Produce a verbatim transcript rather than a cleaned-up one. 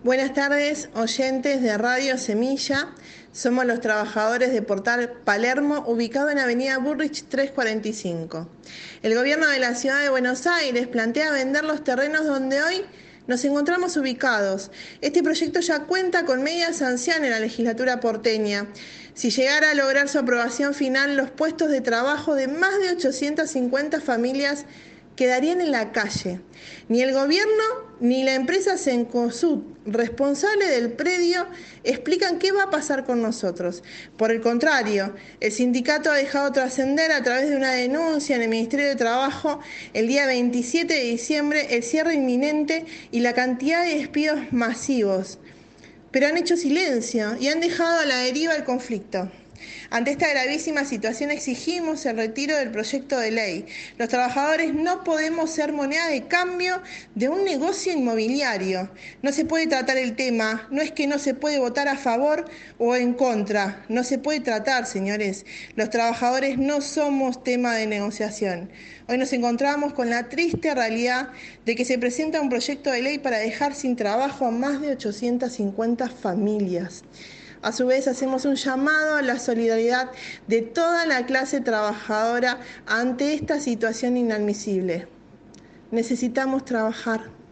Buenas tardes, oyentes de Radio Semilla. Somos los trabajadores de Portal Palermo, ubicado en Avenida Burrich trescientos cuarenta y cinco. El gobierno de la ciudad de Buenos Aires plantea vender los terrenos donde hoy nos encontramos ubicados. Este proyecto ya cuenta con media sanción en la legislatura porteña. Si llegara a lograr su aprobación final, los puestos de trabajo de más de ochocientas cincuenta familias quedarían en la calle. Ni el gobierno ni la empresa Cencosud, responsable del predio, explican qué va a pasar con nosotros. Por el contrario, el sindicato ha dejado trascender a través de una denuncia en el Ministerio de Trabajo el día veintisiete de diciembre el cierre inminente y la cantidad de despidos masivos. Pero han hecho silencio y han dejado a la deriva el conflicto. Ante esta gravísima situación exigimos el retiro del proyecto de ley. Los trabajadores no podemos ser moneda de cambio de un negocio inmobiliario. No se puede tratar el tema, no es que no se puede votar a favor o en contra, no se puede tratar, señores. Los trabajadores no somos tema de negociación. Hoy nos encontramos con la triste realidad de que se presenta un proyecto de ley para dejar sin trabajo a más de ochocientas cincuenta familias. A su vez, hacemos un llamado a la solidaridad de toda la clase trabajadora ante esta situación inadmisible. Necesitamos trabajar.